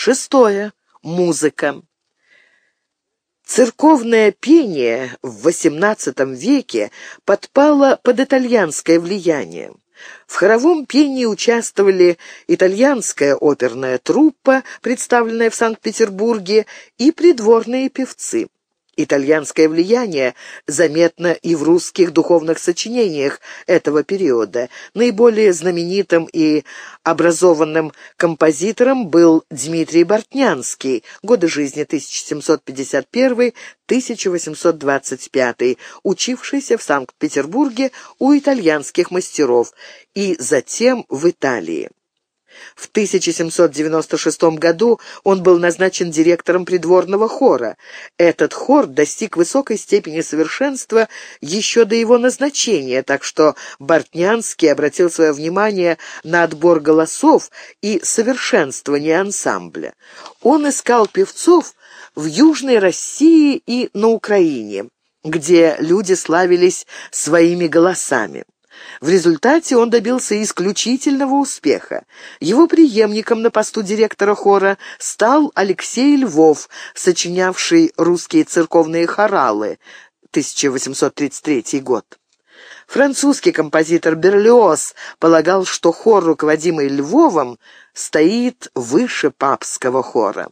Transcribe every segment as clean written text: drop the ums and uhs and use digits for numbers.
Шестое. Музыка. Церковное пение в XVIII веке подпало под итальянское влияние. В хоровом пении участвовали итальянская оперная труппа, представленная в Санкт-Петербурге, и придворные певцы. Итальянское влияние заметно и в русских духовных сочинениях этого периода. Наиболее знаменитым и образованным композитором был Дмитрий Бортнянский, годы жизни 1751-1825, учившийся в Санкт-Петербурге у итальянских мастеров и затем в Италии. В 1796 году он был назначен директором придворного хора. Этот хор достиг высокой степени совершенства еще до его назначения, так что Бортнянский обратил свое внимание на отбор голосов и совершенствование ансамбля. Он искал певцов в Южной России и на Украине, где люди славились своими голосами. В результате он добился исключительного успеха. Его преемником на посту директора хора стал Алексей Львов, сочинявший русские церковные хоралы, 1833 год. Французский композитор Берлиоз полагал, что хор, руководимый Львовым, стоит выше папского хора.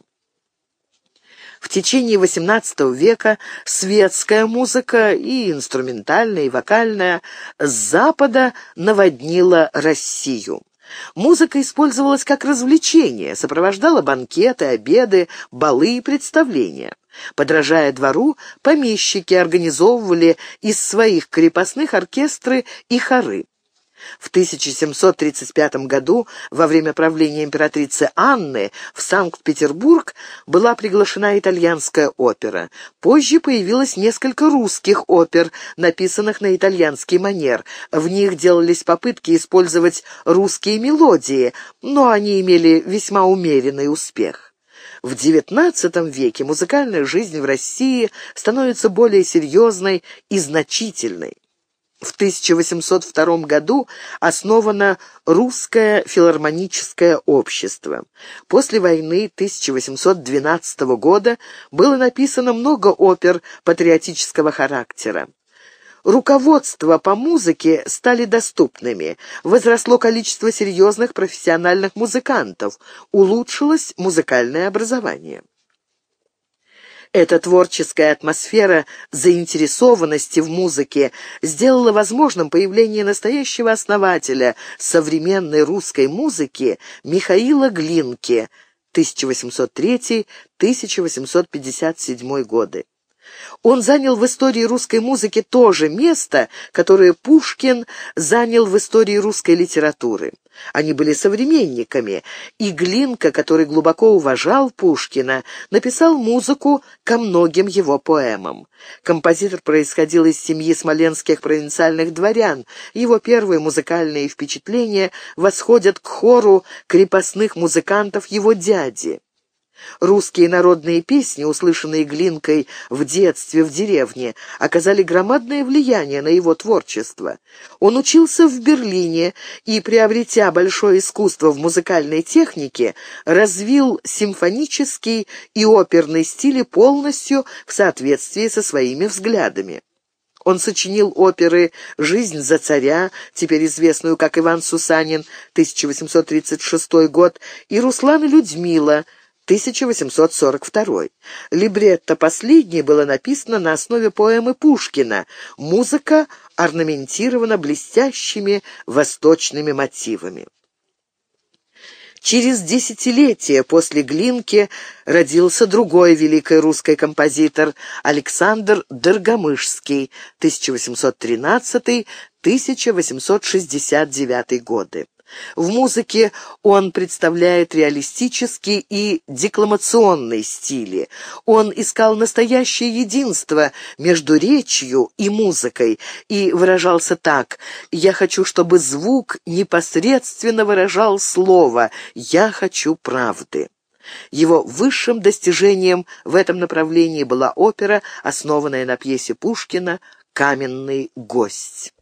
В течение XVIII века светская музыка, и инструментальная, и вокальная, с запада наводнила Россию. Музыка использовалась как развлечение, сопровождала банкеты, обеды, балы и представления. Подражая двору, помещики организовывали из своих крепостных оркестры и хоры. В 1735 году, во время правления императрицы Анны, в Санкт-Петербург была приглашена итальянская опера. Позже появилось несколько русских опер, написанных на итальянский манер. В них делались попытки использовать русские мелодии, но они имели весьма умеренный успех. В XIX веке музыкальная жизнь в России становится более серьезной и значительной. В 1802 году основано Русское филармоническое общество. После войны 1812 года было написано много опер патриотического характера. Руководства по музыке стали доступными, возросло количество серьезных профессиональных музыкантов, улучшилось музыкальное образование. Эта творческая атмосфера заинтересованности в музыке сделала возможным появление настоящего основателя современной русской музыки Михаила Глинки, 1803-1857 годы. Он занял в истории русской музыки то же место, которое Пушкин занял в истории русской литературы. Они были современниками, и Глинка, который глубоко уважал Пушкина, написал музыку ко многим его поэмам. Композитор происходил из семьи смоленских провинциальных дворян. Его первые музыкальные впечатления восходят к хору крепостных музыкантов его дяди. Русские народные песни, услышанные Глинкой в детстве в деревне, оказали громадное влияние на его творчество. Он учился в Берлине и, приобретя большое искусство в музыкальной технике, развил симфонический и оперный стили полностью в соответствии со своими взглядами. Он сочинил оперы «Жизнь за царя», теперь известную как Иван Сусанин, 1836 год, и «Руслан и Людмила», 1842. Либретто последней было написано на основе поэмы Пушкина. Музыка орнаментирована блестящими восточными мотивами. Через десятилетия после Глинки родился другой великий русский композитор Александр Доргомышский, 1813-1869 годы. В музыке он представляет реалистический и декламационный стили. Он искал настоящее единство между речью и музыкой и выражался так: «Я хочу, чтобы звук непосредственно выражал слово, я хочу правды». Его высшим достижением в этом направлении была опера, основанная на пьесе Пушкина «Каменный гость».